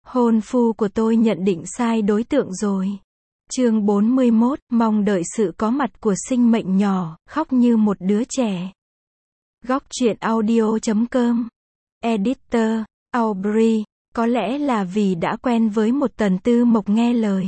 Hôn phu của tôi nhận định sai đối tượng rồi. Chương 41, mong đợi sự có mặt của sinh mệnh nhỏ, khóc như một đứa trẻ. Góc truyện audio.com. Editor, Aubrey, có lẽ là vì đã quen với một Tần Tư Mộc nghe lời,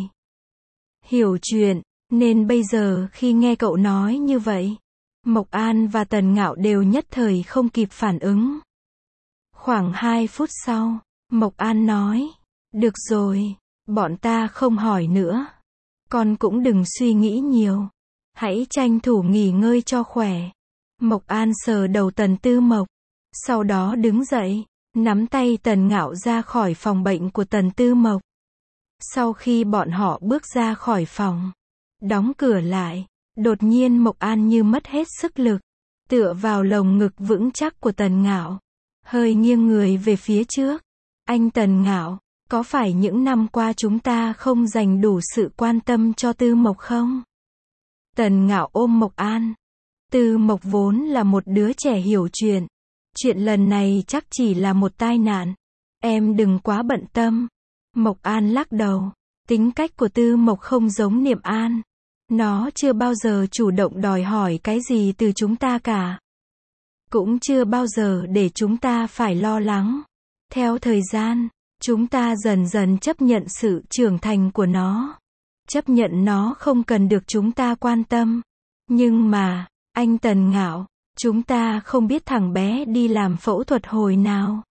hiểu chuyện, nên bây giờ khi nghe cậu nói như vậy, Mộc An và Tần Ngạo đều nhất thời không kịp phản ứng. Khoảng 2 phút sau, Mộc An nói, được rồi, bọn ta không hỏi nữa. Con cũng đừng suy nghĩ nhiều. Hãy tranh thủ nghỉ ngơi cho khỏe. Mộc An sờ đầu Tần Tư Mộc. Sau đó đứng dậy, nắm tay Tần Ngạo ra khỏi phòng bệnh của Tần Tư Mộc. Sau khi bọn họ bước ra khỏi phòng, đóng cửa lại, đột nhiên Mộc An như mất hết sức lực, tựa vào lồng ngực vững chắc của Tần Ngạo, hơi nghiêng người về phía trước. Anh Tần Ngạo, có phải những năm qua chúng ta không dành đủ sự quan tâm cho Tư Mộc không? Tần Ngạo ôm Mộc An. Tư Mộc vốn là một đứa trẻ hiểu chuyện. Chuyện lần này chắc chỉ là một tai nạn. Em đừng quá bận tâm. Mộc An lắc đầu. Tính cách của Tư Mộc không giống Niệm An. Nó chưa bao giờ chủ động đòi hỏi cái gì từ chúng ta cả. Cũng chưa bao giờ để chúng ta phải lo lắng. Theo thời gian, chúng ta dần dần chấp nhận sự trưởng thành của nó. Chấp nhận nó không cần được chúng ta quan tâm. Nhưng mà, anh Tần Ngạo, chúng ta không biết thằng bé đi làm phẫu thuật hồi nào.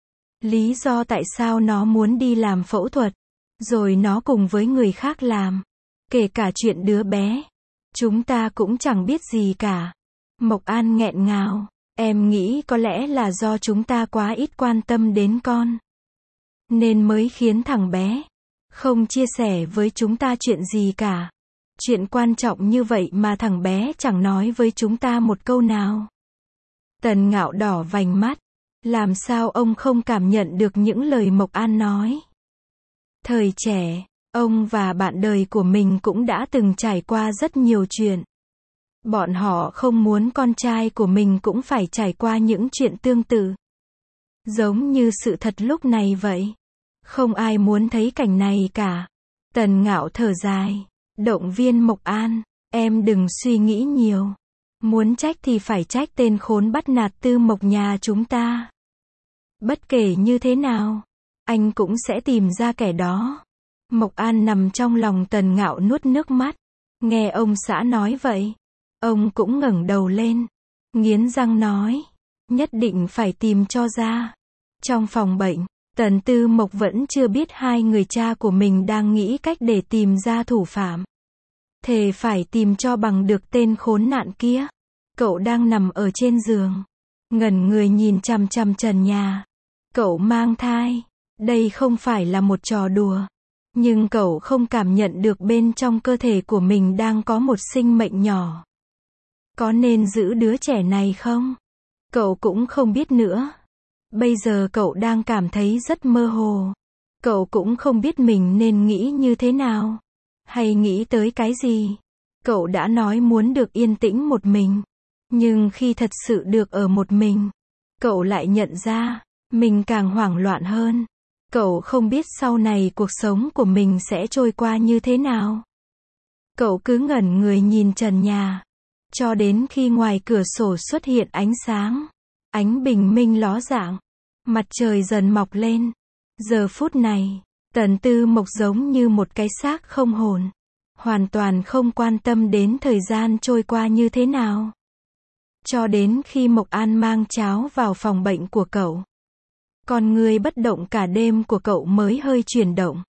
Lý do tại sao nó muốn đi làm phẫu thuật, rồi nó cùng với người khác làm. Kể cả chuyện đứa bé, chúng ta cũng chẳng biết gì cả. Mộc An nghẹn ngào, em nghĩ có lẽ là do chúng ta quá ít quan tâm đến con, nên mới khiến thằng bé không chia sẻ với chúng ta chuyện gì cả. Chuyện quan trọng như vậy mà thằng bé chẳng nói với chúng ta một câu nào. Tần Ngạo đỏ vành mắt. Làm sao ông không cảm nhận được những lời Mộc An nói? Thời trẻ, ông và bạn đời của mình cũng đã từng trải qua rất nhiều chuyện. Bọn họ không muốn con trai của mình cũng phải trải qua những chuyện tương tự. Giống như sự thật lúc này vậy. Không ai muốn thấy cảnh này cả. Tần Ngạo thở dài, động viên Mộc An, em đừng suy nghĩ nhiều. Muốn trách thì phải trách tên khốn bắt nạt Tư Mộc nhà chúng ta. Bất kể như thế nào, anh cũng sẽ tìm ra kẻ đó. Mộc An nằm trong lòng Tần Ngạo nuốt nước mắt. Nghe ông xã nói vậy, ông cũng ngẩng đầu lên, nghiến răng nói, nhất định phải tìm cho ra. Trong phòng bệnh, Tần Tư Mộc vẫn chưa biết hai người cha của mình đang nghĩ cách để tìm ra thủ phạm. Thề phải tìm cho bằng được tên khốn nạn kia. Cậu đang nằm ở trên giường, ngẩn người nhìn chằm chằm trần nhà. Cậu mang thai, đây không phải là một trò đùa. Nhưng cậu không cảm nhận được bên trong cơ thể của mình đang có một sinh mệnh nhỏ. Có nên giữ đứa trẻ này không? Cậu cũng không biết nữa. Bây giờ cậu đang cảm thấy rất mơ hồ. Cậu cũng không biết mình nên nghĩ như thế nào, hay nghĩ tới cái gì. Cậu đã nói muốn được yên tĩnh một mình. Nhưng khi thật sự được ở một mình, cậu lại nhận ra, mình càng hoảng loạn hơn. Cậu không biết sau này cuộc sống của mình sẽ trôi qua như thế nào. Cậu cứ ngẩn người nhìn trần nhà, cho đến khi ngoài cửa sổ xuất hiện ánh sáng. Ánh bình minh ló dạng, mặt trời dần mọc lên. Giờ phút này, Tần Tư Mộc giống như một cái xác không hồn, hoàn toàn không quan tâm đến thời gian trôi qua như thế nào. Cho đến khi Mộc An mang cháo vào phòng bệnh của cậu, con người bất động cả đêm của cậu mới hơi chuyển động.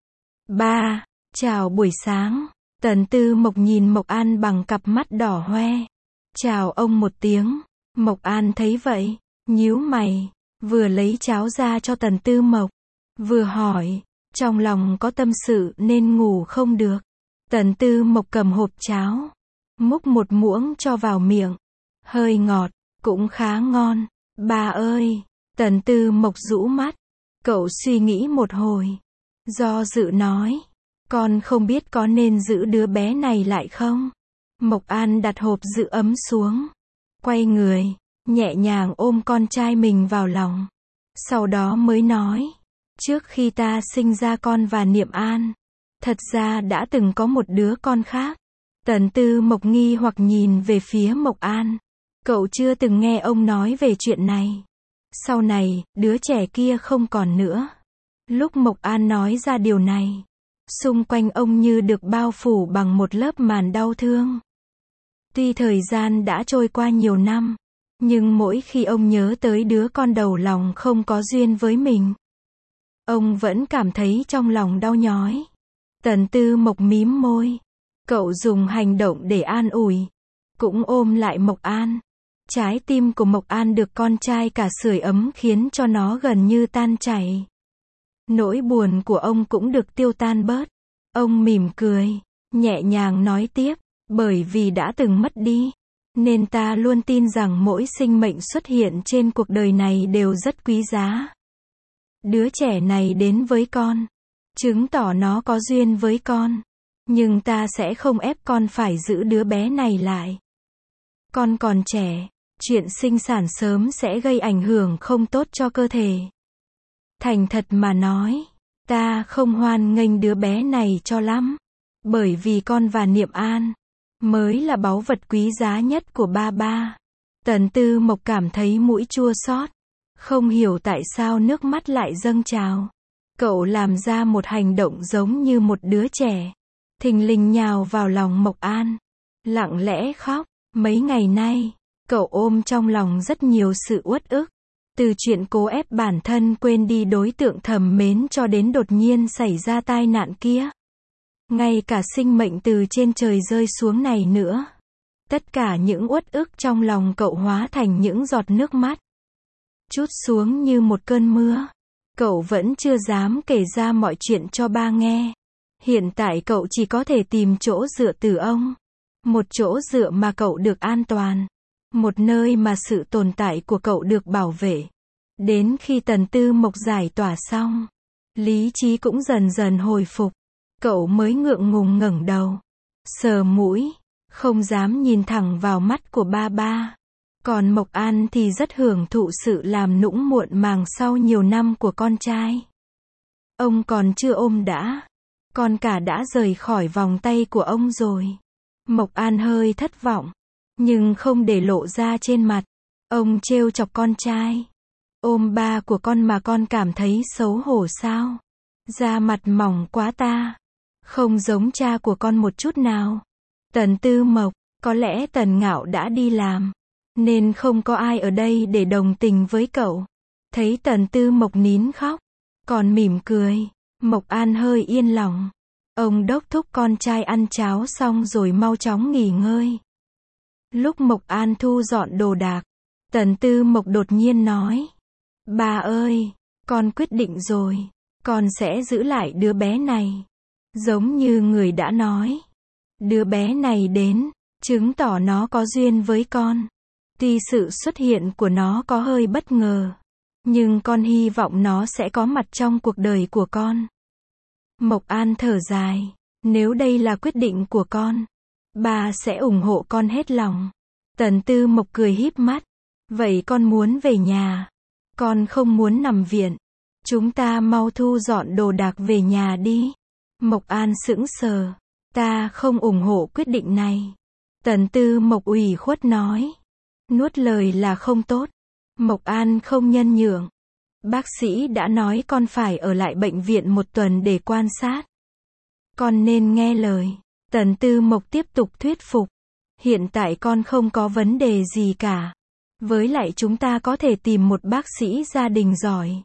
Ba, chào buổi sáng. Tần Tư Mộc nhìn Mộc An bằng cặp mắt đỏ hoe. Chào ông một tiếng. Mộc An thấy vậy, nhíu mày, vừa lấy cháo ra cho Tần Tư Mộc, vừa hỏi, trong lòng có tâm sự nên ngủ không được. Tần Tư Mộc cầm hộp cháo, múc một muỗng cho vào miệng. Hơi ngọt, cũng khá ngon. Ba ơi! Tần Tư Mộc rũ mắt. Cậu suy nghĩ một hồi, do dự nói, con không biết có nên giữ đứa bé này lại không? Mộc An đặt hộp giữ ấm xuống, quay người, nhẹ nhàng ôm con trai mình vào lòng. Sau đó mới nói, Trước khi ta sinh ra con và Niệm An, thật ra đã từng có một đứa con khác. Tần Tư Mộc nghi hoặc nhìn về phía Mộc An. Cậu chưa từng nghe ông nói về chuyện này. Sau này, đứa trẻ kia không còn nữa. Lúc Mộc An nói ra điều này, xung quanh ông như được bao phủ bằng một lớp màn đau thương. Tuy thời gian đã trôi qua nhiều năm, nhưng mỗi khi ông nhớ tới đứa con đầu lòng không có duyên với mình, ông vẫn cảm thấy trong lòng đau nhói. Tần Tư Mộc mím môi. Cậu dùng hành động để an ủi, cũng ôm lại Mộc An. Trái tim của Mộc An được con trai cả sưởi ấm khiến cho nó gần như tan chảy. Nỗi buồn của ông cũng được tiêu tan bớt. Ông mỉm cười, nhẹ nhàng nói tiếp, bởi vì đã từng mất đi, nên ta luôn tin rằng mỗi sinh mệnh xuất hiện trên cuộc đời này đều rất quý giá. Đứa trẻ này đến với con, chứng tỏ nó có duyên với con. Nhưng ta sẽ không ép con phải giữ đứa bé này lại. Con còn trẻ, chuyện sinh sản sớm sẽ gây ảnh hưởng không tốt cho cơ thể. Thành thật mà nói, ta không hoan nghênh đứa bé này cho lắm. Bởi vì con và Niệm An mới là báu vật quý giá nhất của ba ba. Tần Tư Mộc cảm thấy mũi chua xót, không hiểu tại sao nước mắt lại dâng trào. Cậu làm ra một hành động giống như một đứa trẻ, thình lình nhào vào lòng Mộc An, lặng lẽ khóc. Mấy ngày nay, cậu ôm trong lòng rất nhiều sự uất ức. Từ chuyện cố ép bản thân quên đi đối tượng thầm mến cho đến đột nhiên xảy ra tai nạn kia. Ngay cả sinh mệnh từ trên trời rơi xuống này nữa. Tất cả những uất ức trong lòng cậu hóa thành những giọt nước mắt, trút xuống như một cơn mưa. Cậu vẫn chưa dám kể ra mọi chuyện cho ba nghe. Hiện tại cậu chỉ có thể tìm chỗ dựa từ ông. Một chỗ dựa mà cậu được an toàn. Một nơi mà sự tồn tại của cậu được bảo vệ. Đến khi Tần Tư Mộc giải tỏa xong, lý trí cũng dần dần hồi phục. Cậu mới ngượng ngùng ngẩng đầu, sờ mũi, không dám nhìn thẳng vào mắt của ba ba. Còn Mộc An thì rất hưởng thụ sự làm nũng muộn màng sau nhiều năm của con trai. Ông còn chưa ôm đã, con cả đã rời khỏi vòng tay của ông rồi. Mộc An hơi thất vọng, nhưng không để lộ ra trên mặt. Ông trêu chọc con trai. Ôm ba của con mà con cảm thấy xấu hổ sao? Da mặt mỏng quá ta. Không giống cha của con một chút nào. Tần Tư Mộc, có lẽ Tần Ngạo đã đi làm, nên không có ai ở đây để đồng tình với cậu. Thấy Tần Tư Mộc nín khóc, còn mỉm cười, Mộc An hơi yên lòng. Ông đốc thúc con trai ăn cháo xong rồi mau chóng nghỉ ngơi. Lúc Mộc An thu dọn đồ đạc, Tần Tư Mộc đột nhiên nói, ba ơi, con quyết định rồi, con sẽ giữ lại đứa bé này. Giống như người đã nói, đứa bé này đến, chứng tỏ nó có duyên với con. Tuy sự xuất hiện của nó có hơi bất ngờ, nhưng con hy vọng nó sẽ có mặt trong cuộc đời của con. Mộc An thở dài, nếu đây là quyết định của con, bà sẽ ủng hộ con hết lòng. Tần Tư Mộc cười híp mắt, vậy con muốn về nhà, con không muốn nằm viện. Chúng ta mau thu dọn đồ đạc về nhà đi. Mộc An sững sờ, ta không ủng hộ quyết định này. Tần Tư Mộc ủy khuất nói, nuốt lời là không tốt. Mộc An không nhân nhượng. Bác sĩ đã nói con phải ở lại bệnh viện một tuần để quan sát. Con nên nghe lời. Tần Tư Mộc tiếp tục thuyết phục. Hiện tại con không có vấn đề gì cả. Với lại chúng ta có thể tìm một bác sĩ gia đình giỏi.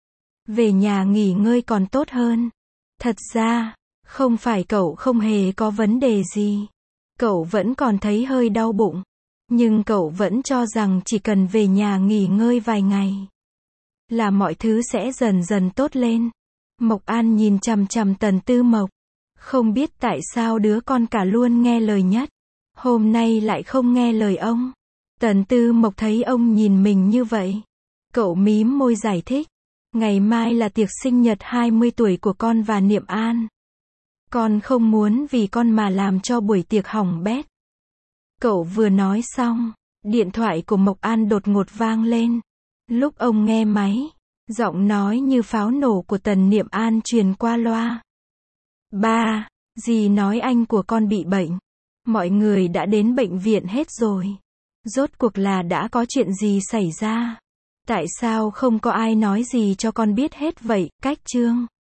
Về nhà nghỉ ngơi còn tốt hơn. Thật ra, không phải cậu không hề có vấn đề gì. Cậu vẫn còn thấy hơi đau bụng. Nhưng cậu vẫn cho rằng chỉ cần về nhà nghỉ ngơi vài ngày, là mọi thứ sẽ dần dần tốt lên. Mộc An nhìn chằm chằm Tần Tư Mộc. Không biết tại sao đứa con cả luôn nghe lời nhất, hôm nay lại không nghe lời ông. Tần Tư Mộc thấy ông nhìn mình như vậy, cậu mím môi giải thích. Ngày mai là tiệc sinh nhật 20 tuổi của con và Niệm An. Con không muốn vì con mà làm cho buổi tiệc hỏng bét. Cậu vừa nói xong, điện thoại của Mộc An đột ngột vang lên. Lúc ông nghe máy, Giọng nói như pháo nổ của Tần Niệm An truyền qua loa. Ba, dì nói anh của con bị bệnh. Mọi người đã đến bệnh viện hết rồi. Rốt cuộc là đã có chuyện gì xảy ra? Tại sao không có ai nói gì cho con biết hết vậy, Cách Trương?